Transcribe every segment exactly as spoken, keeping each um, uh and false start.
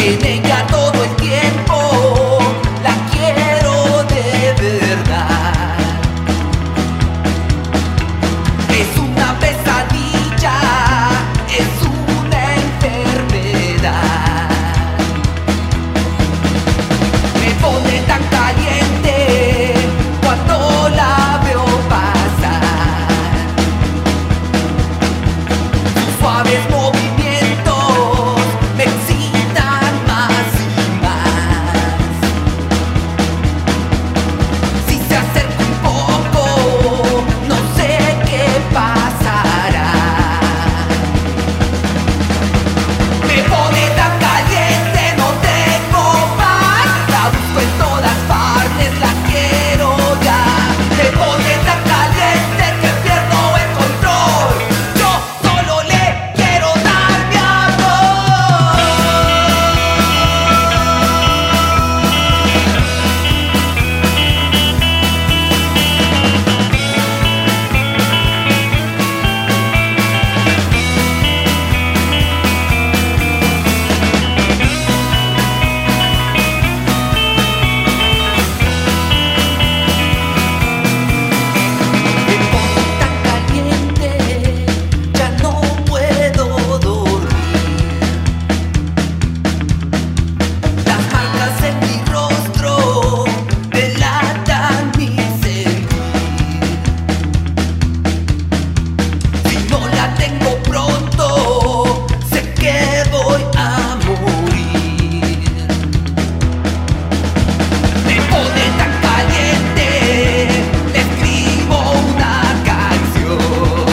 En ella todo el tiempo la quiero de verdad. Es una pesadilla, es una enfermedad. Me pone tan caliente cuando la veo pasar. Sus suaves movimientos me excitan más y más. Si se acerca un poco, no sé qué pasará. Me pone tan caliente, no tengo paz. La busco en todas partes, la quiero ya. Me pone tan caliente que pierdo el control. Yo solo le quiero dar mi amor. Me pone tan caliente, ya no puedo dormir. Las marcas en mi rostro delatan mi sentir. Si no la tengo pronto, sé que voy a morir. Me pone tan caliente, le escribo una canción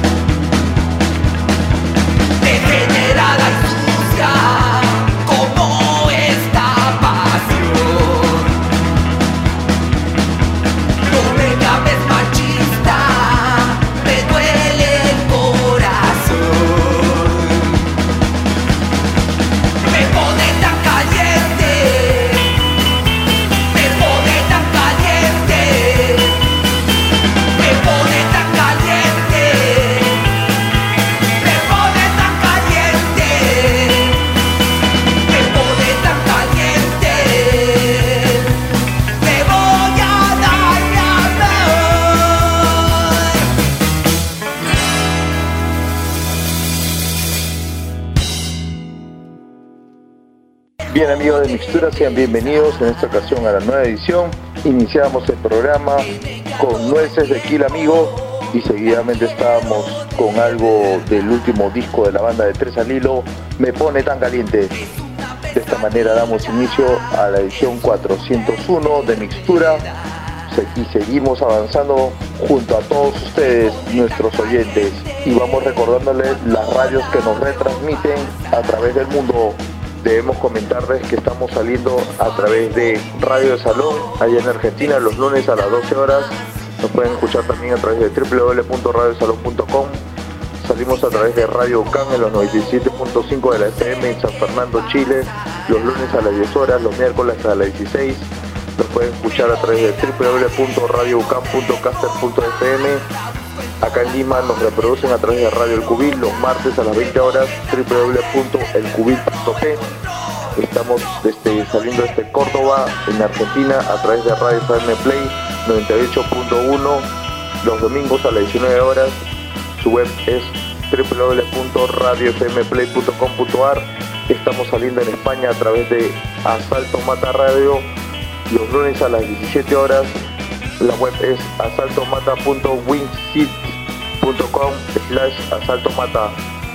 degenerada y sucia como esta pasión. No me llames machista, me duele el corazón. Me pone tan caliente, me pone tan caliente, me pone tan caliente, me pone tan caliente, me pone tan caliente. Me voy a dar mi amor. Bien, amigos de Mixtura, sean bienvenidos en esta ocasión a la nueva edición. Iniciamos el programa con Nueces de Kill Amigo y seguidamente estábamos con algo del último disco de la banda de Tres al Hilo, Me Pone Tan Caliente. De esta manera damos inicio a la edición cuatrocientos uno de Mixtura Se- y seguimos avanzando junto a todos ustedes, nuestros oyentes, y vamos recordándoles las radios que nos retransmiten a través del mundo. Debemos comentarles que estamos saliendo a través de Radio de Salón, allá en Argentina, los lunes a las doce horas. Nos pueden escuchar también a través de w w w punto radio de salón punto com. Salimos a través de Radio Can en los noventa y siete punto cinco de la F M en San Fernando, Chile, los lunes a las diez horas, los miércoles a las dieciséis. Nos pueden escuchar a través de w w w punto radio ucam punto caster punto f m. Acá en Lima nos reproducen a través de Radio El Cubil los martes a las veinte horas, w w w punto el cubil punto p. Estamos desde, saliendo desde Córdoba, en Argentina, a través de Radio F M Play noventa y ocho punto uno, los domingos a las diecinueve horas. Su web es w w w punto radio f m play punto com punto a r. Estamos saliendo en España a través de Asalto Mata Radio los lunes a las diecisiete horas. La web es asaltomata punto wixsite punto com slash asaltomata.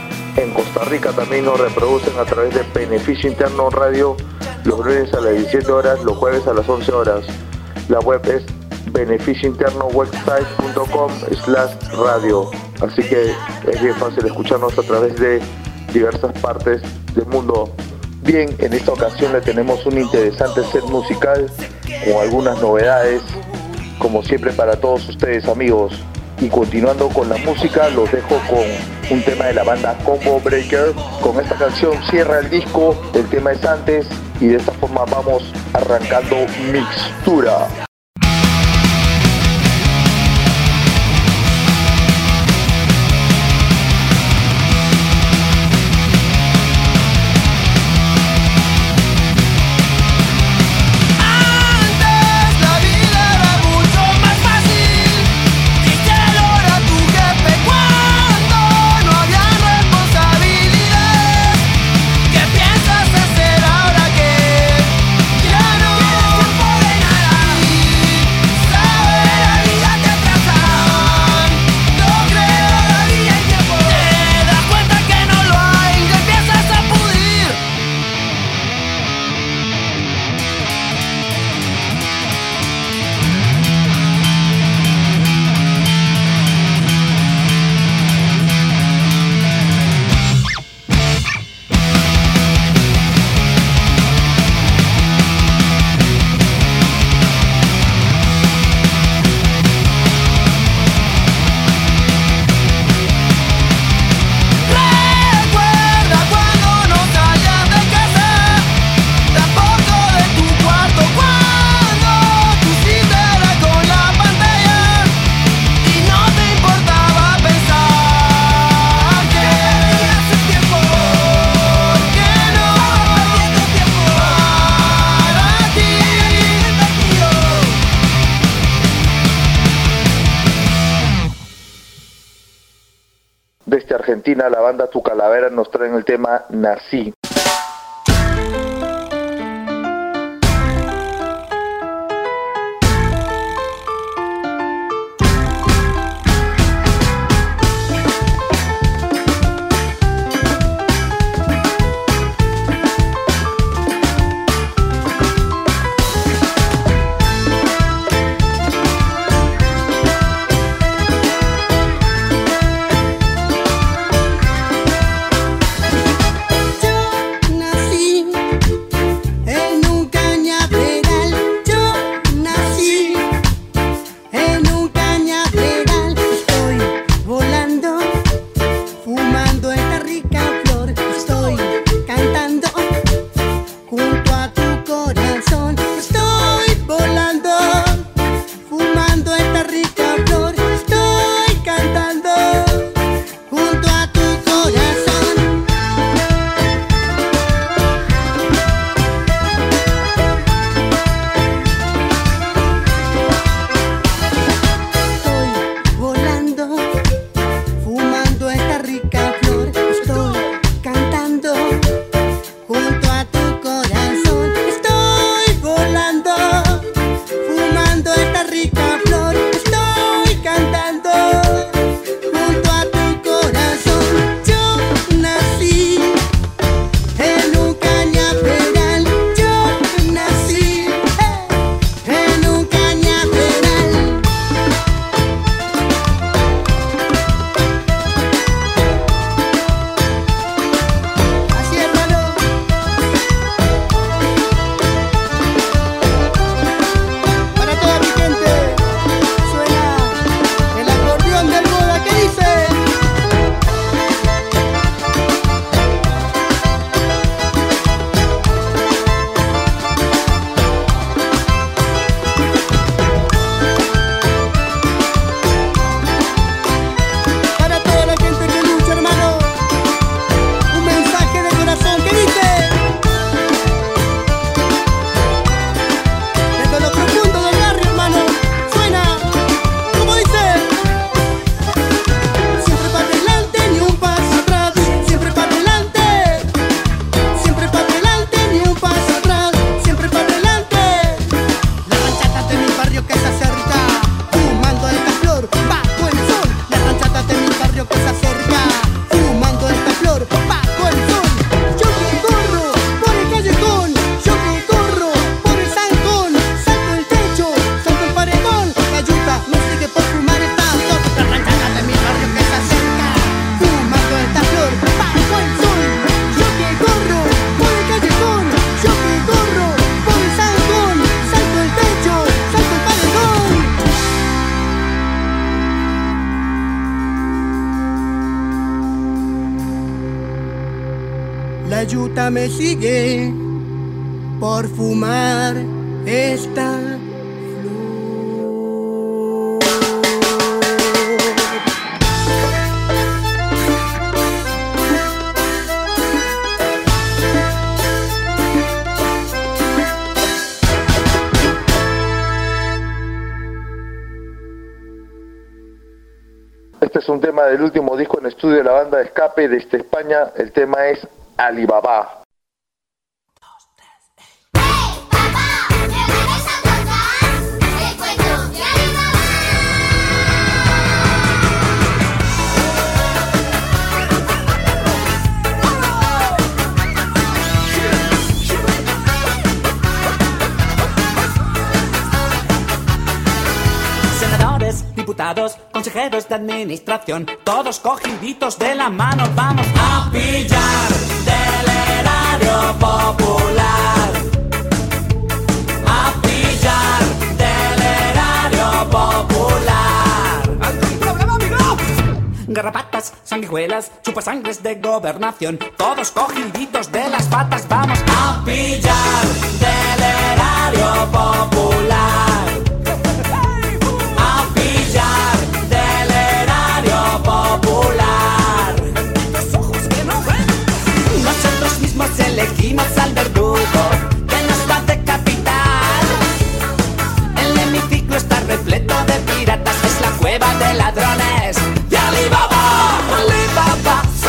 En Costa Rica también nos reproducen a través de Beneficio Interno Radio los lunes a las diecisiete horas, los jueves a las once horas. La web es beneficio interno website punto com slash radio. Así que es bien fácil escucharnos a través de diversas partes del mundo. Bien, en esta ocasión le tenemos un interesante set musical con algunas novedades, como siempre para todos ustedes, amigos. Y continuando con la música, los dejo con un tema de la banda Combo Breaker. Con esta canción cierra el disco, el tema es Antes, y de esta forma vamos arrancando Mixtura. Argentina, la banda Tu Calavera, nos traen el tema Nací. La yuta me sigue por fumar esta flor. Este es un tema del último disco en estudio de la banda de Escape desde España. El tema es Alibaba. Diputados, consejeros de administración, todos cogiditos de la mano, vamos a pillar del erario popular, a pillar del erario popular. ¿Algún problema, amigo? Garrapatas, sanguijuelas, chupasangres de gobernación, todos cogiditos de las patas, vamos a pillar del erario popular. Elegimos al verdugo que nos va a decapitar. El hemiciclo está repleto de piratas, es la cueva de ladrones de Alibaba. Alibaba.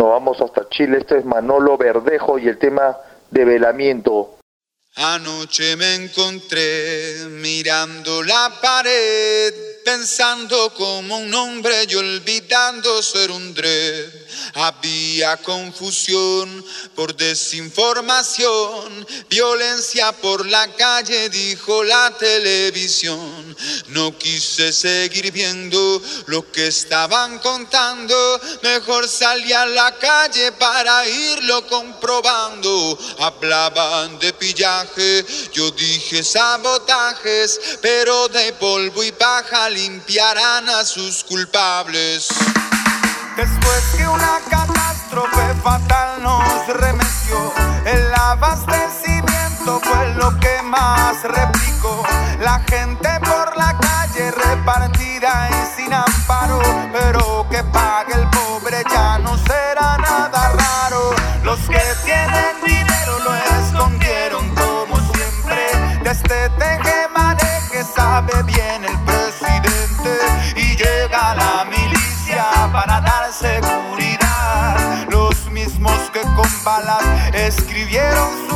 Nos vamos hasta Chile. Este es Manolo Verdejo y el tema Develamiento. Anoche me encontré mirando la pared, pensando como un hombre y olvidando ser un dread. Había confusión por desinformación, violencia por la calle, dijo la televisión. No quise seguir viendo lo que estaban contando, mejor salí a la calle para irlo comprobando. Hablaban de pillaje, yo dije sabotajes, pero de polvo y paja limpiarán a sus culpables. Después que una catástrofe fatal nos remetió, el abastecimiento fue lo que más replicó. La gente por la calle repartida y sin amparo, pero que pague el pobre ya no será nada raro. Los que tienen dinero lo escondieron como siempre. De este tejemaneje sabe bien el presidente y llega la milicia para dar seguridad, los mismos que con balas escribieron su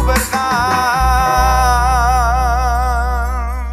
verdad.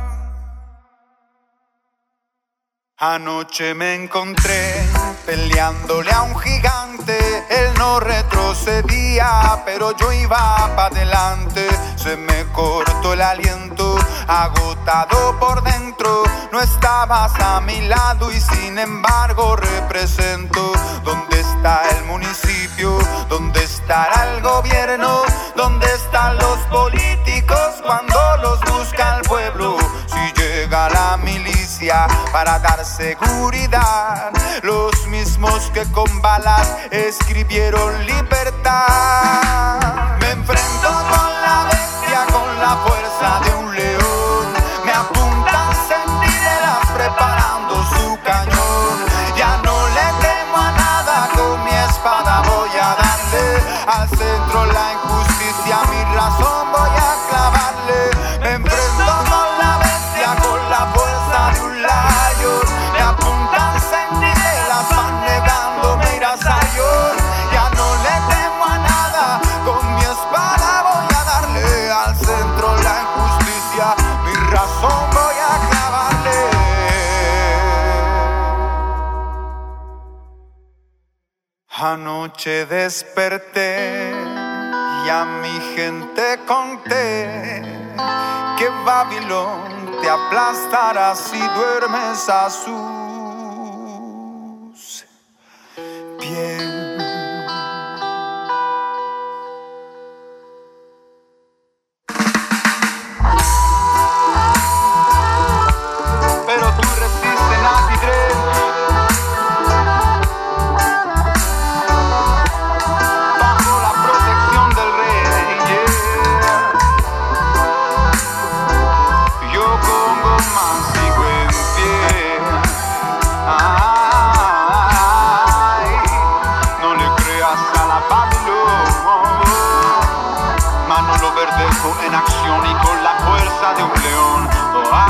Anoche me encontré peleándole a un gigante, él no retrocedía, pero yo iba para adelante. Se me cortó el aliento, agotado por dentro. No estabas a mi lado y sin embargo represento. ¿Dónde está el municipio? ¿Dónde estará el gobierno? ¿Dónde están los políticos cuando los busca el pueblo? Si llega la milicia para dar seguridad, los mismos que con balas escribieron libertad. Me enfrento con la bestia, con la fuerza de un león. Me apuntan centinelas preparando su cañón. Ya no le temo a nada, con mi espada voy a darle al centro la injusticia, mi razón voy a clavarle. Me enfrento con la bestia, con la fuerza de un lion. Me apuntan centinelas, van negándome ir a Sayón. Ya no le temo a nada, con mi espada voy a darle al centro la injusticia, mi razón voy a clavarle. Anoche desperté y a mi gente conté que Babilón te aplastará si duermes a sus pies. Pero tú resistes, Nati Dre. Bajo la protección del rey, yeah. Yo como más sigo en pie. Ay, no le creas a la Babilón. Manolo Verdejo en acción y con la fuerza de un león. Oh, ay.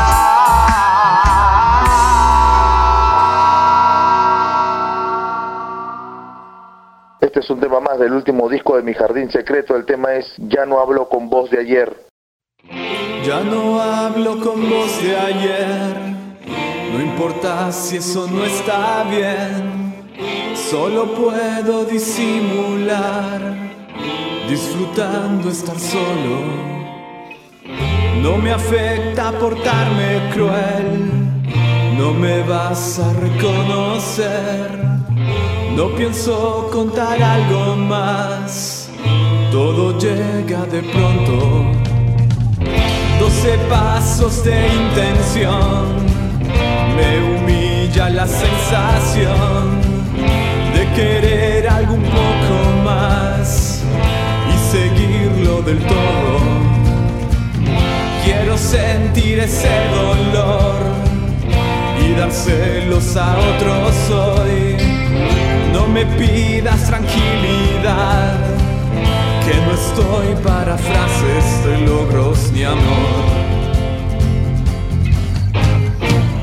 Este es un tema más del último disco de Mi Jardín Secreto. El tema es Ya no hablo con voz de ayer. Ya no hablo con voz de ayer, no importa si eso no está bien. Solo puedo disimular, disfrutando estar solo. No me afecta portarme cruel, no me vas a reconocer. No pienso contar algo más, todo llega de pronto. Doce pasos de intención, me humilla la sensación de querer algo un poco más y seguirlo del todo. Quiero sentir ese dolor y dárselos a otros hoy. No me pidas tranquilidad, que no estoy para frases de logros ni amor.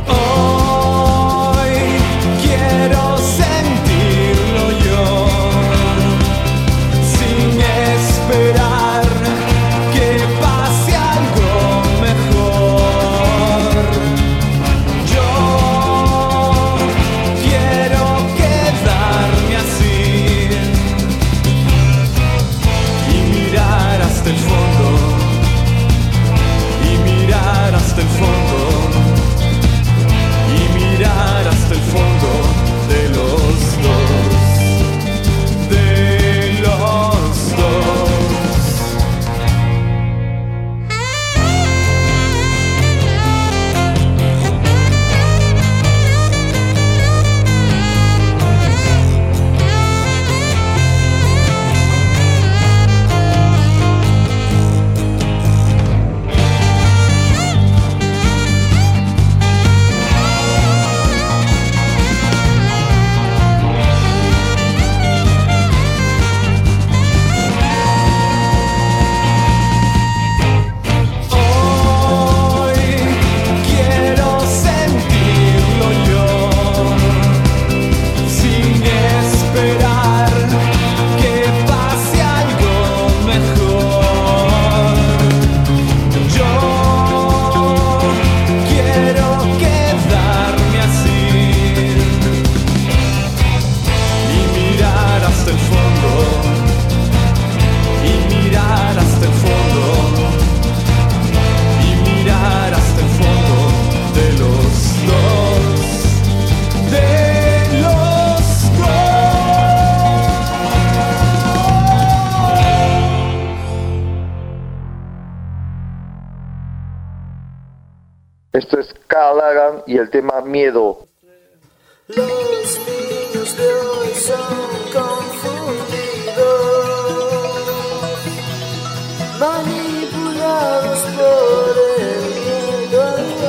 Hoy quiero sentirlo yo. Esto es Carl Sagan y el tema Miedo. Los niños de hoy son confundidos, manipulados por el miedo.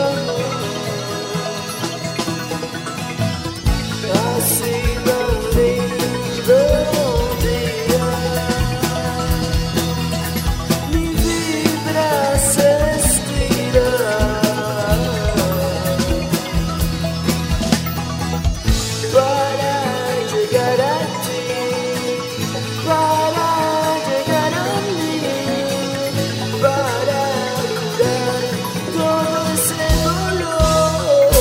Así van viviendo un día, mi vibra se estira para llegar a ti, para llegar a mí, para curar todo ese dolor.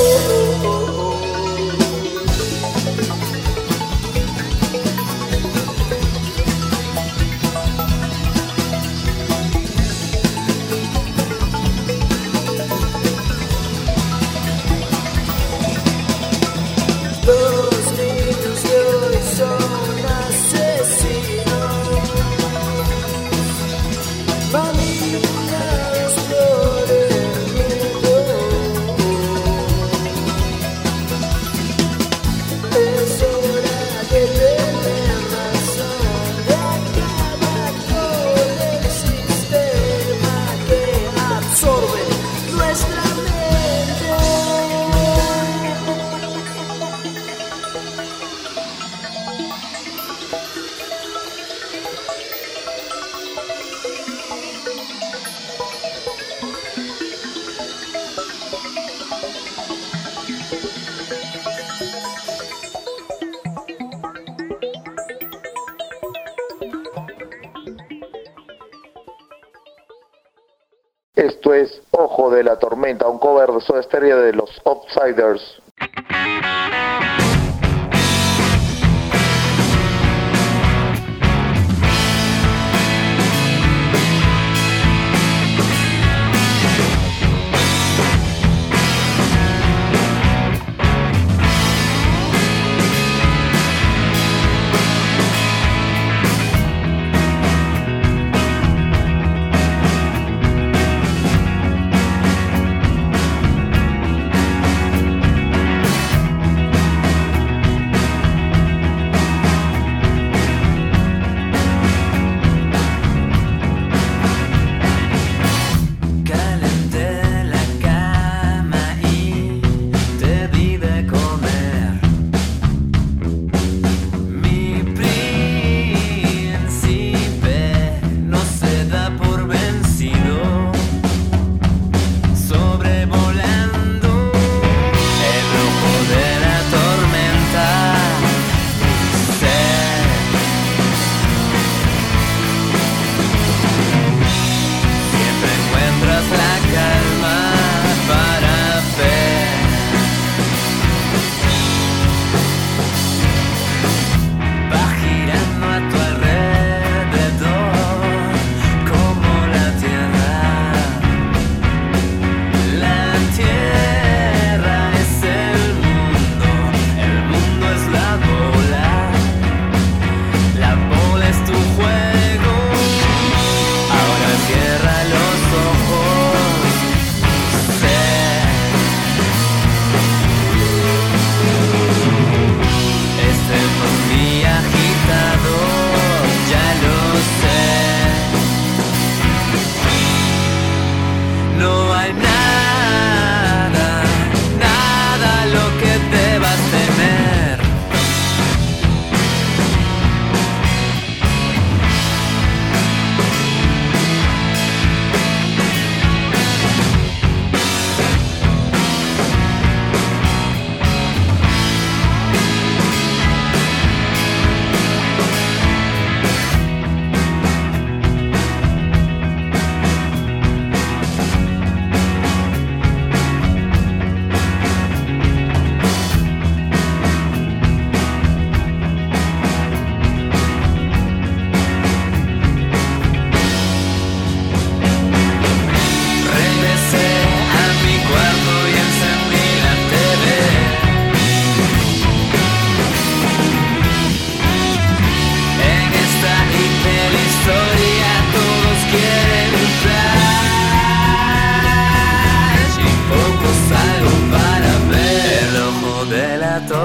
Los niños de hoy son asesinos, manipulados por el miedo. Es hora de tener razón, de acabar con el sistema que absorbe nuestra mente. Esto es Ojo de la Tormenta, un cover de Soda Stereo de los Outsiders. Thank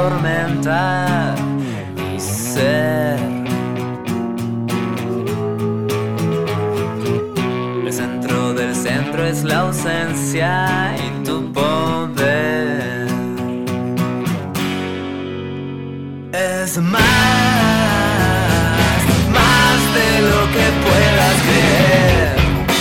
atormentar mi ser. El centro del centro es la ausencia y tu poder. Es más, más de lo que puedas creer.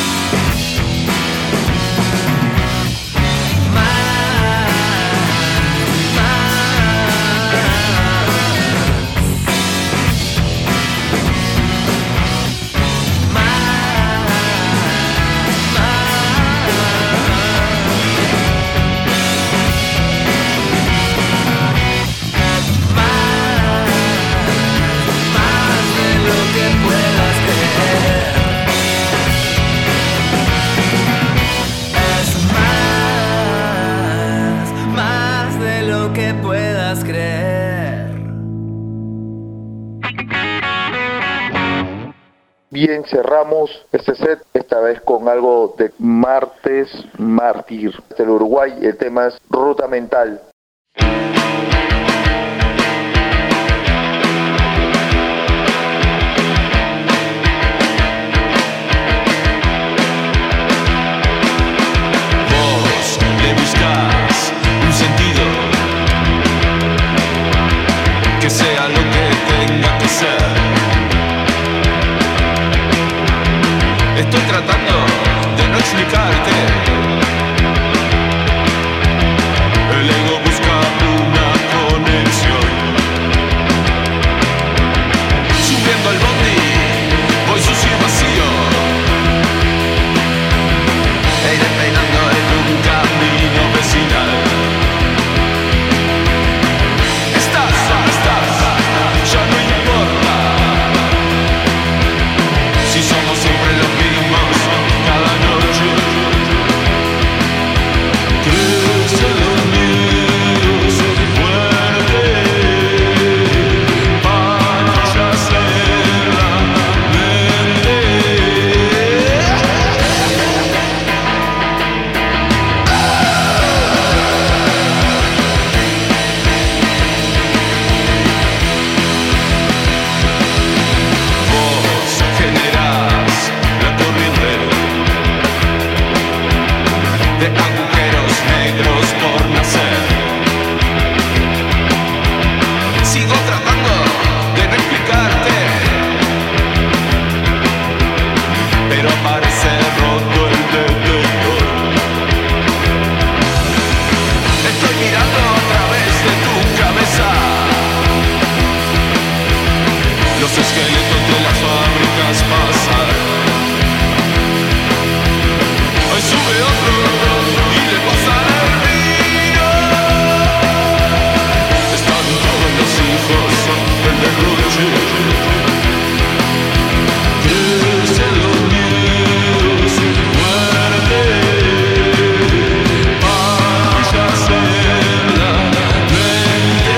Bien, cerramos este set, esta vez con algo de Martes Mártir del Uruguay. El tema es Ruta Mental. Vos le buscás un sentido que sea lo que tenga que ser. Estoy tratando de no explicarte. El ego busca una conexión. Subiendo al bondi, voy sucio y vacío. E iré peinando en un camino vecinal. Estás, estás, ya no importa. Si somos siempre los mismos cada noche. Crece los niños fuerte para hacer la mente. Vos generás la corriente de agujeros negros por nacer. Sigo tratando de no explicarte, pero parece roto el detector. Estoy mirando a través de tu cabeza los esqueletos de las fábricas pasar. Hoy sube otro y le pasa el vino. Están todos los hijos del derroche. Crecen los niños muerte. Vaya a ser la mente.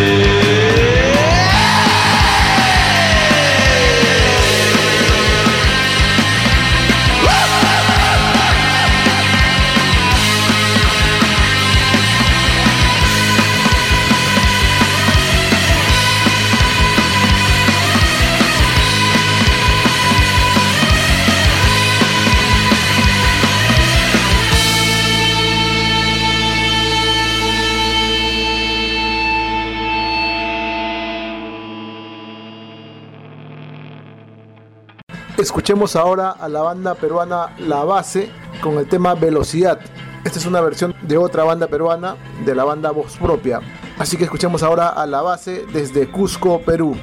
Escuchemos ahora a la banda peruana La Base con el tema Velocidad. Esta es una versión de otra banda peruana, de la banda Voz Propia. Así que escuchemos ahora a La Base desde Cusco, Perú.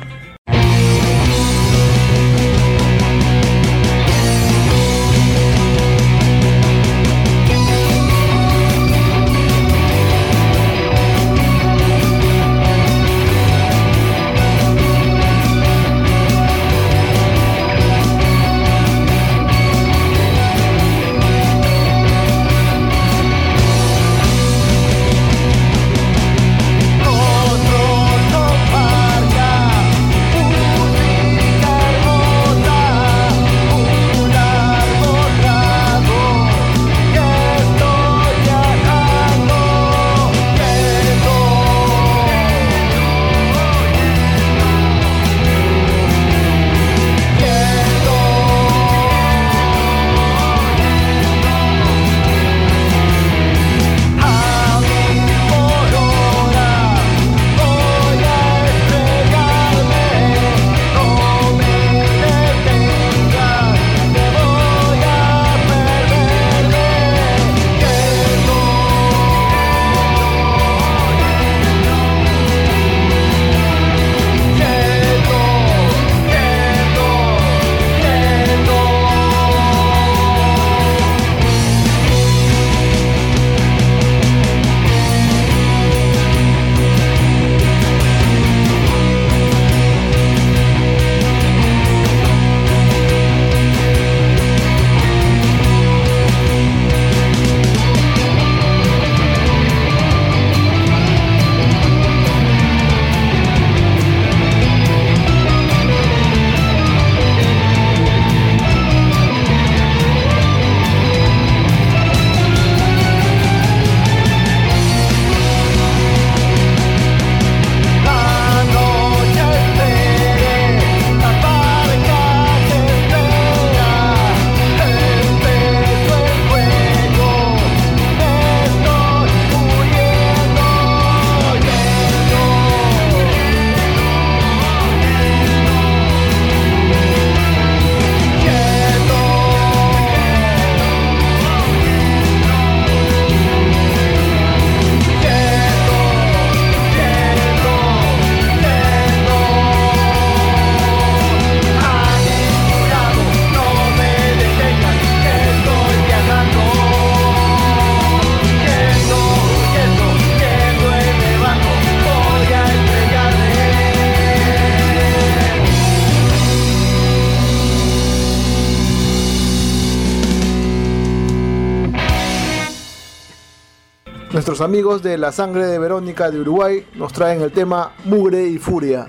Otro no parca. Nuestros amigos de La Sangre de Verónica de Uruguay nos traen el tema Mugre y Furia.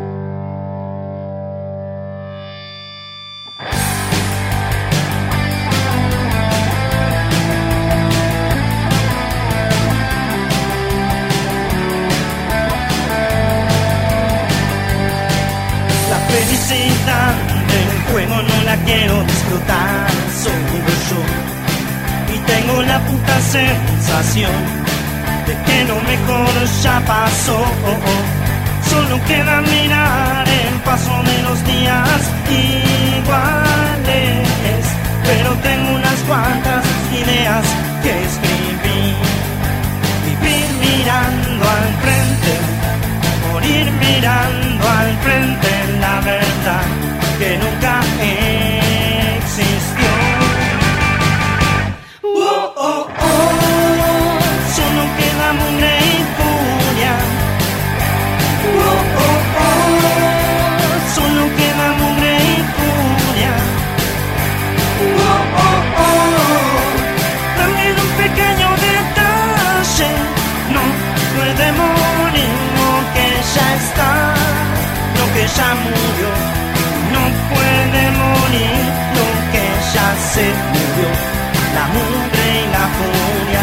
Felicidad del juego no la quiero disfrutar, solo yo. Y tengo la puta sensación de que lo mejor ya pasó. Solo queda mirar el paso de los días iguales. Pero tengo unas cuantas ideas que escribir. Vivir mirando al frente, morir mirando al frente, la verdad que nunca existió. Oh, oh, oh, solo queda mugre y furia. Oh, oh, oh, solo queda mugre y furia. Oh, oh, oh, también un pequeño detalle, no puede morir lo que ya está, lo que ya murió, no puede morir lo que ya se murió, la mugre y la furia.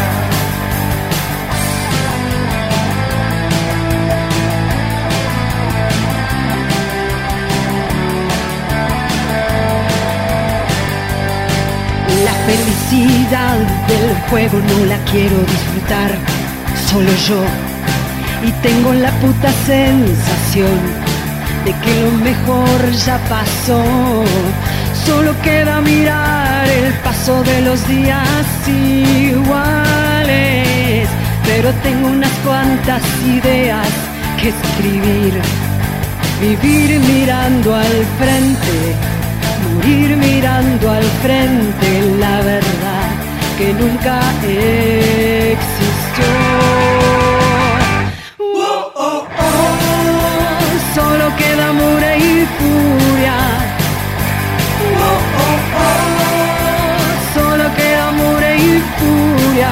La felicidad del juego no la quiero disfrutar, solo yo. Y tengo la puta sensación de que lo mejor ya pasó. Solo queda mirar el paso de los días iguales. Pero tengo unas cuantas ideas que escribir. Vivir mirando al frente, morir mirando al frente, la verdad que nunca existió. Oh, oh, oh, solo queda mugre y furia. Oh, oh, oh, solo queda mugre y furia.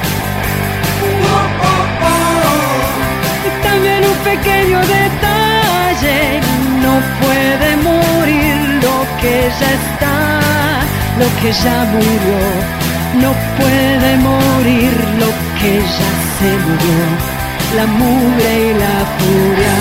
Oh, oh, oh, y también un pequeño detalle, no puede morir lo que ya está, lo que ya murió, no puede morir lo que ya se murió, la mugre y la furia.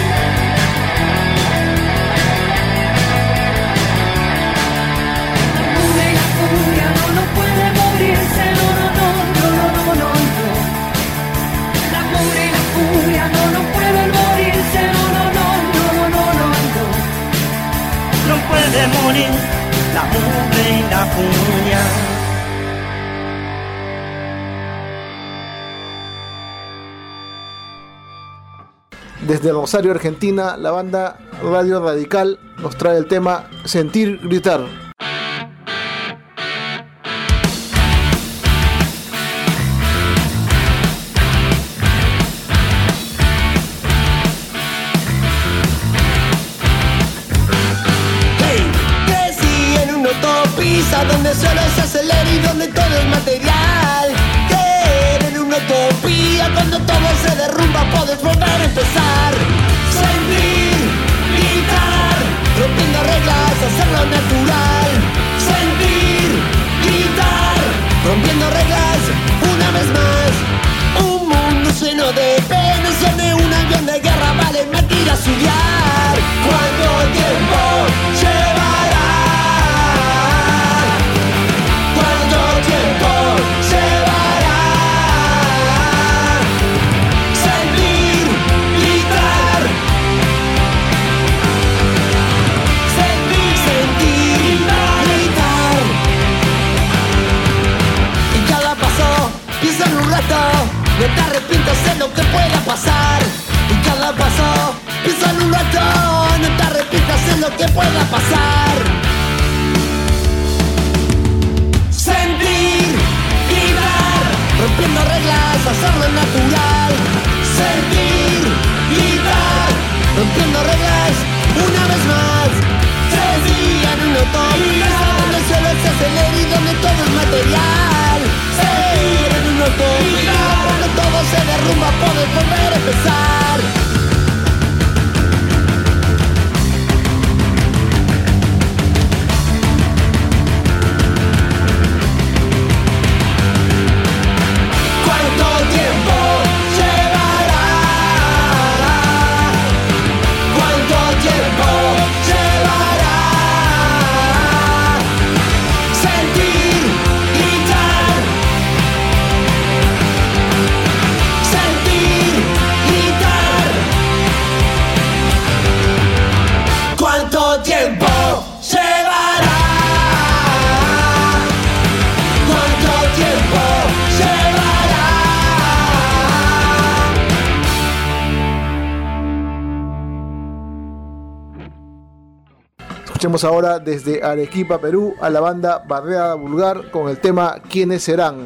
La mugre y la furia no, no puede morirse, no, no, no, no, no, no, no. La mugre y la furia no, no pueden morirse, no, no, no, no, no, no, no. No puede morir la mugre y la furia. Desde Rosario, Argentina, la banda Radio Radical nos trae el tema Sentir Gritar. Donde solo se acelera y donde todo es material. Creer en una utopía cuando todo se derrumba, puedes volver a empezar. Sentir, gritar, rompiendo reglas, hacerlo natural. Sentir, gritar, rompiendo reglas, una vez más. Un mundo lleno de penas, donde un avión de guerra vale mentira estudiar. ¿Cuánto tiempo llevará? No te arrepientas de lo que pueda pasar. Y cada paso, piensa en un rato. No te arrepientas de lo que pueda pasar. Sentir, vibrar, rompiendo reglas, hacerlo natural. Sentir, vibrar, rompiendo reglas, una vez más. Tres días en una utopía, donde solo se acelera y donde todo es material. Seguir en una utopía. podés volver a empezar. ¿Cuánto tiempo llevará? ¿Cuánto tiempo llevará? Sentir, gritar. Sentir, gritar. ¿Cuánto tiempo llevará? ¿Cuánto tiempo llevará? Escuchemos ahora desde Arequipa, Perú, a la banda Barriada Vulgar con el tema ¿Quiénes serán?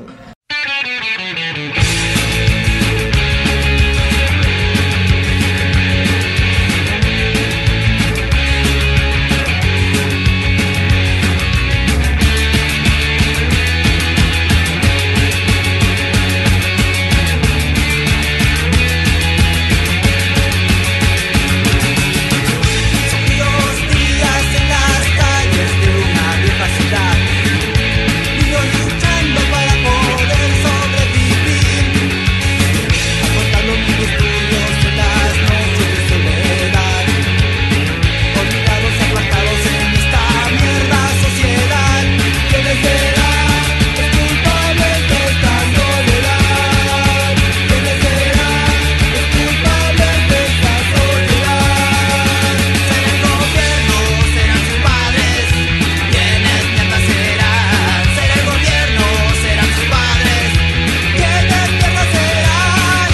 Fríos días en las calles de una vieja ciudad, niños luchando para poder sobrevivir, aguantando mil estudios en las noches de soledad, olvidados, apartados en esta mierda sociedad. ¿Quiénes serán los culpables de esta soledad? ¿Quiénes serán los culpables de esta soledad? Ser el gobierno, serán sus padres, quienes mierda serán. Ser el gobierno, serán sus padres, quienes mierda serán.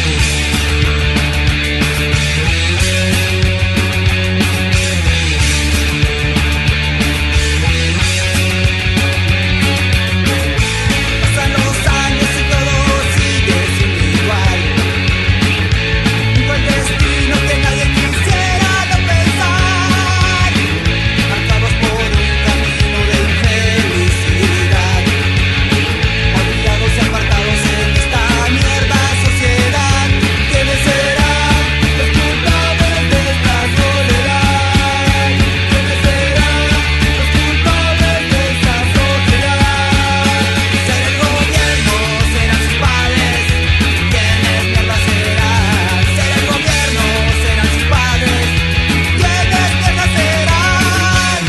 Pasan los años y todo sigue siendo igual, un buen destino que nadie quisiera no pensar, marcados por un camino de infelicidad, olvidados y apartados en esta mierda sociedad. ¿Quiénes serán los culpables de esta soledad? ¿Quiénes serán los culpables de esta sociedad? Ser el gobierno, serán sus padres, quienes mierda serán. Ser el gobierno, serán sus padres, quienes mierda serán.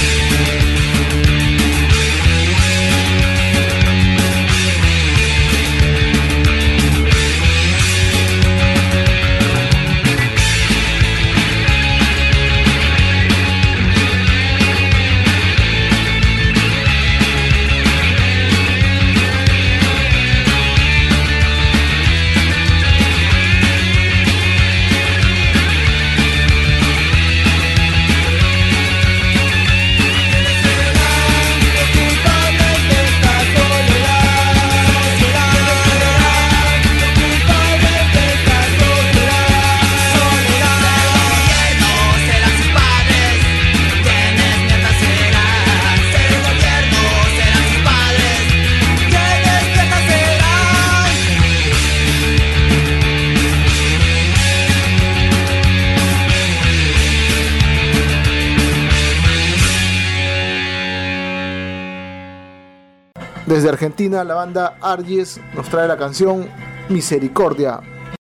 Desde Argentina, la banda Argies nos trae la canción Misericordia.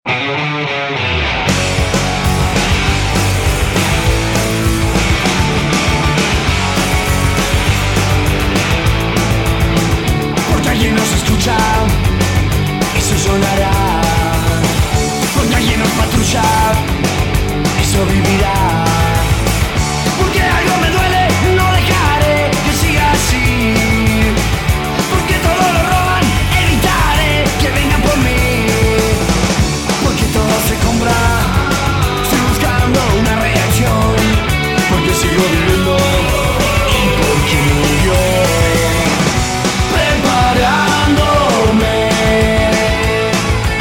Porque alguien nos escucha, eso sonará. Porque alguien nos patrulla, eso vivirá. Porque algo me duele, no dejaré que siga así. Porque todo lo roban, evitaré que vengan por mí. Porque todo se compra, estoy buscando una reacción. Porque sigo viviendo y porque yo preparándome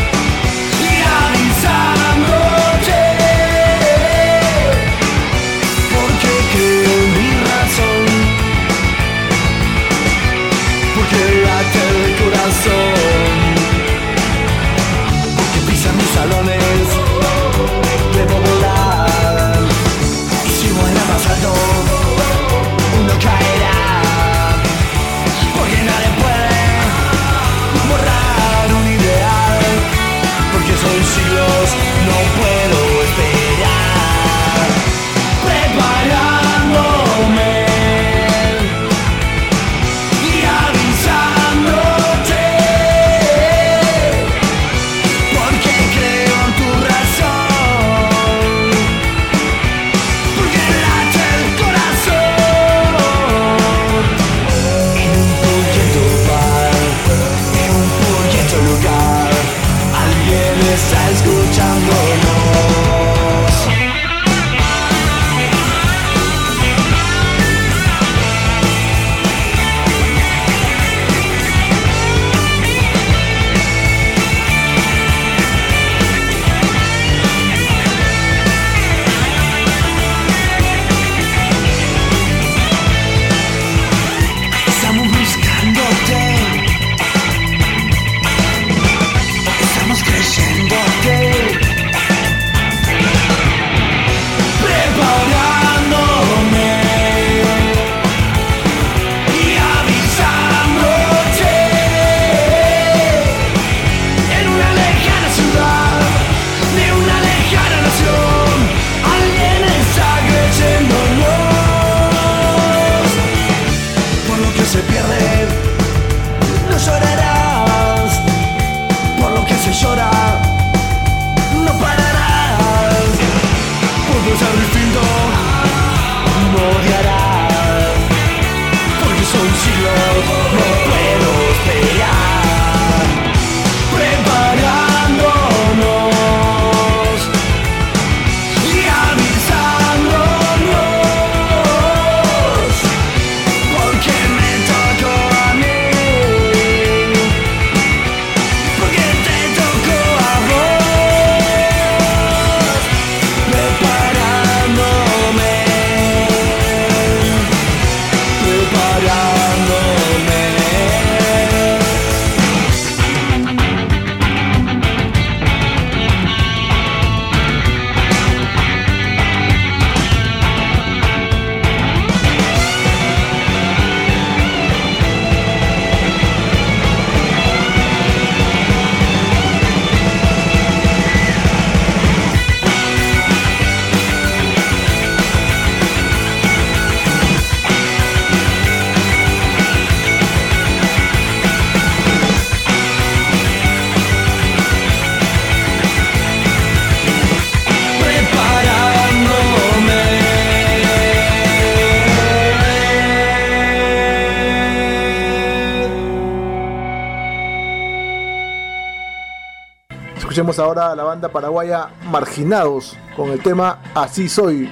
Escuchemos ahora a la banda paraguaya Marginados con el tema Así Soy.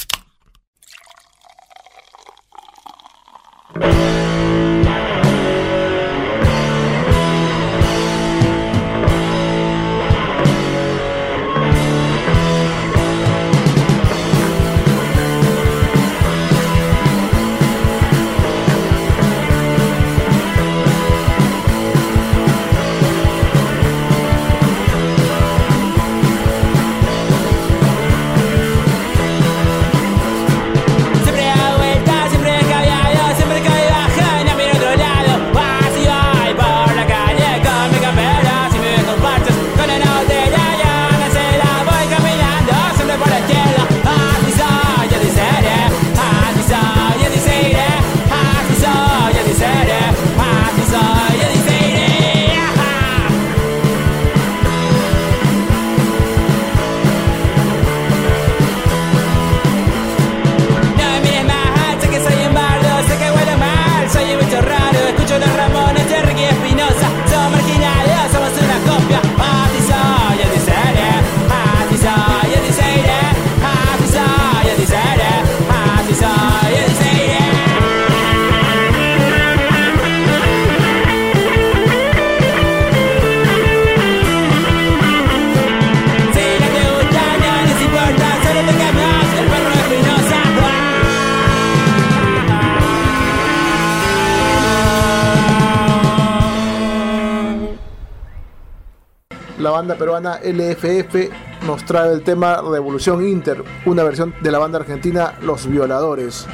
La banda peruana L F F nos trae el tema Revolución Inter, una versión de la banda argentina Los Violadores.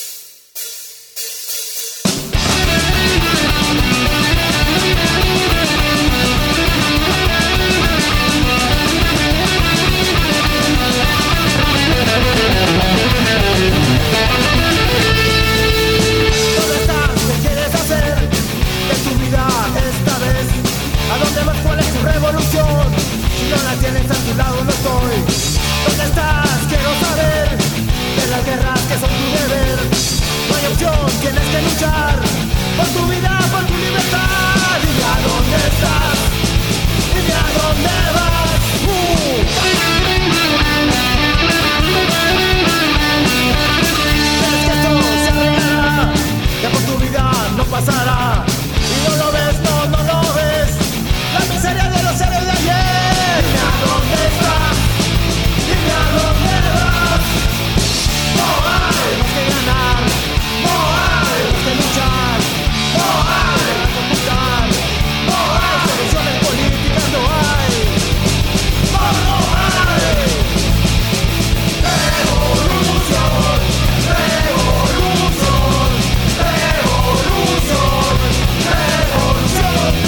Tienes a tu lado, no estoy. ¿Dónde estás? Quiero saber de las guerras que son tu deber. No hay opción, tienes que luchar por tu vida, por tu libertad. Dime a dónde estás, dime a dónde vas. Uh. Tienes que esto se arreglará, que por tu vida no pasará. Y no lo ves, no, no lo ves. La miseria de los héroes de ayer. Dime a dónde estás, dime a dónde vas. No hay más que ganar, no hay más que luchar, no hay más que ocultar, no hay soluciones políticas, no hay, no, no hay. Revolución, revolución, revolución, revolución.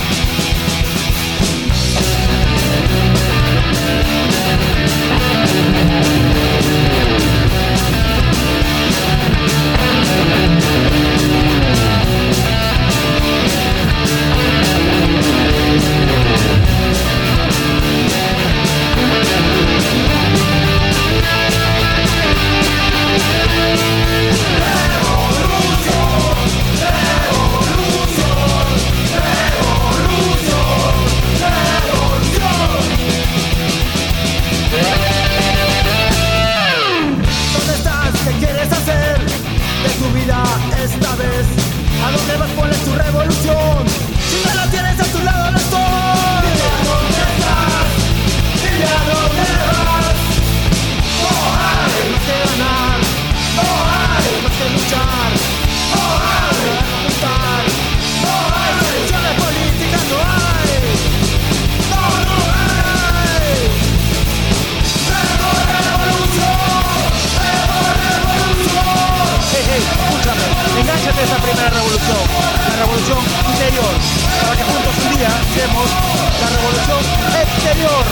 Esta vez, ¿a dónde vas? ¿Cuál es tu revolución? Si no la tienes a tu lado, no estoy. Dime a dónde estás, dime a dónde vas. No hay más que ganar, no hay más que luchar, no hay más que ocultar, no hay soluciones políticas, no hay, no, no hay. ¡Revo, revolución! ¡Revo, revolución! Hey, hey, escúchame. Engánchate a esa primera revolución, la revolución interior, para que juntos un día hacemos la revolución exterior.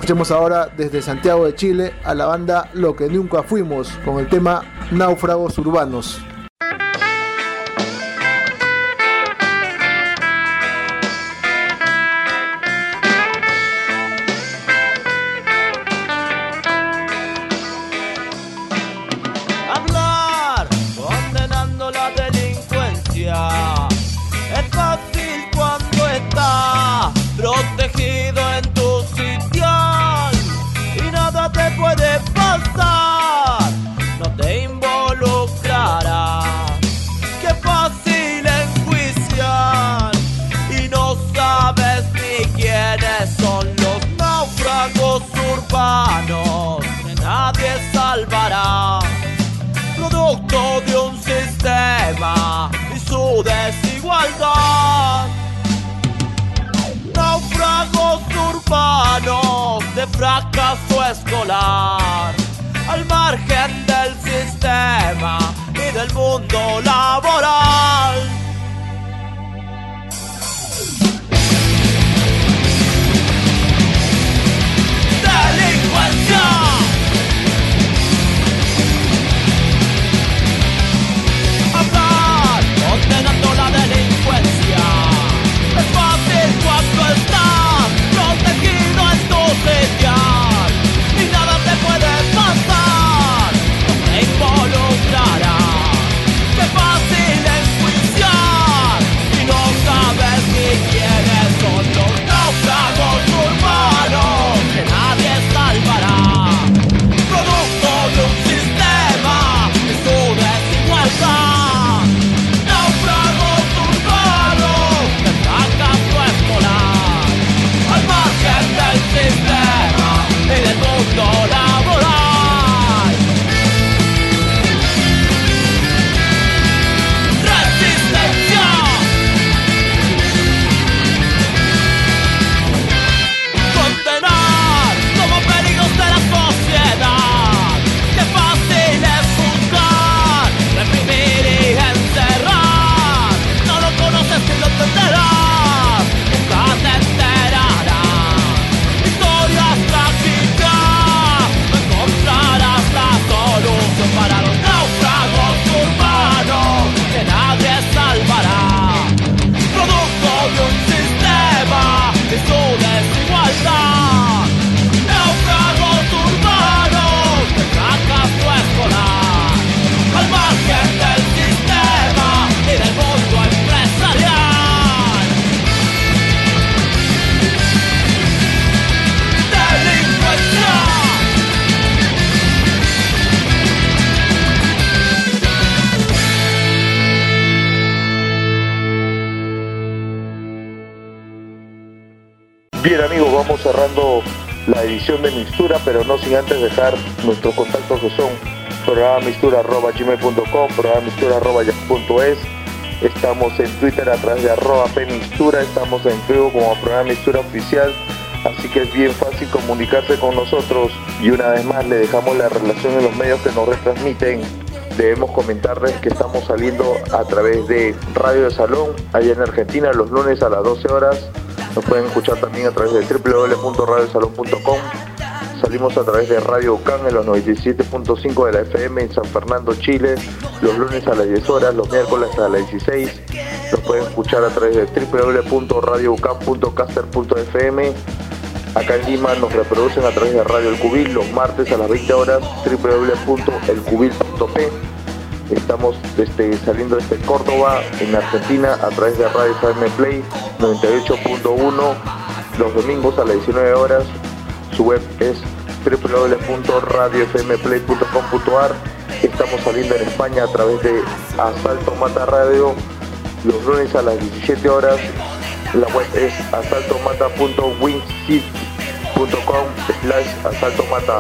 Escuchemos ahora desde Santiago de Chile a la banda Lo que nunca fuimos con el tema Náufragos Urbanos. Hablar condenando la delincuencia es fácil cuando está protegido en tu sitial y nada te puede pasar, no te involucrará. Qué fácil enjuiciar y no sabes ni quiénes son los náufragos urbanos que nadie salvará, producto de un sistema y su desigualdad. Náufragos urbanos de fracaso escolar, al margen del sistema y del mundo laboral. Delincuencia. Hablar condenando la delincuencia es fácil cuando estás protegido en tu sitial y nada te puede pasar, no te involucrará. Qué fácil enjuiciar y no sabes ni quiénes son los náufragos urbanos que nadie salvará, producto de un sistema y su desigualdad. Sistema y del mundo laboral. Resistencia. Condenar como peligros de la sociedad. Qué fácil es juzgar, reprimir y encerrar. No lo conoces y lo entenderás, nunca te enterarás. Historias trágicas, no encontrarás la solución para los náufragos urbanos que nadie salvará, producto de un sistema y su desigualdad. Náufragos urbanos de fracaso escolar, al margen del sistema y del mundo empresarial. Bien amigos, vamos cerrando la edición de Mixtura, pero no sin antes dejar nuestros contactos que son programa mixtura arroba gmail punto com, programa mixtura arroba yahoo punto es. Estamos en Twitter a través de arroba pmixtura, estamos en Facebook como programa Mixtura Oficial, así que es bien fácil comunicarse con nosotros. Y una vez más le dejamos la relación en los medios que nos retransmiten. Debemos comentarles que estamos saliendo a través de Radio de Salón, allá en Argentina, los lunes a las doce horas. Nos pueden escuchar también a través de doble u doble u doble u punto radio salón punto com. Salimos a través de Radio UCAN en los noventa y siete punto cinco de la F M en San Fernando, Chile, los lunes a las diez horas, los miércoles a las dieciséis. Nos pueden escuchar a través de doble u doble u doble u punto radio ucan punto caster punto f m. Acá en Lima nos reproducen a través de Radio El Cubil los martes a las veinte horas, doble u doble u doble u punto el cubil punto p. Estamos desde, saliendo desde Córdoba, en Argentina, a través de Radio F M Play noventa y ocho punto uno, los domingos a las diecinueve horas. Su web es doble u doble u doble u punto radio f m play punto com punto a r. Estamos saliendo en España a través de Asalto Mata Radio, los lunes a las diecisiete horas. La web es asaltomata punto wixsite punto com slash asaltomata.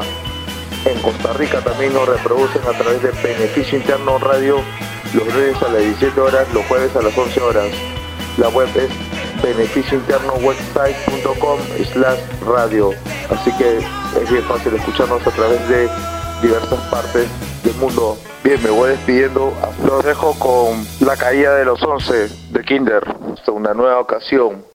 En Costa Rica también nos reproducen a través de Beneficio Interno Radio, los lunes a las diecisiete horas, los jueves a las once horas. La web es beneficio interno website punto com slash radio. Así que es bien fácil escucharnos a través de diversas partes del mundo. Bien, me voy despidiendo. Los dejo con La Caída de los Once de Kinder. Hasta una nueva ocasión.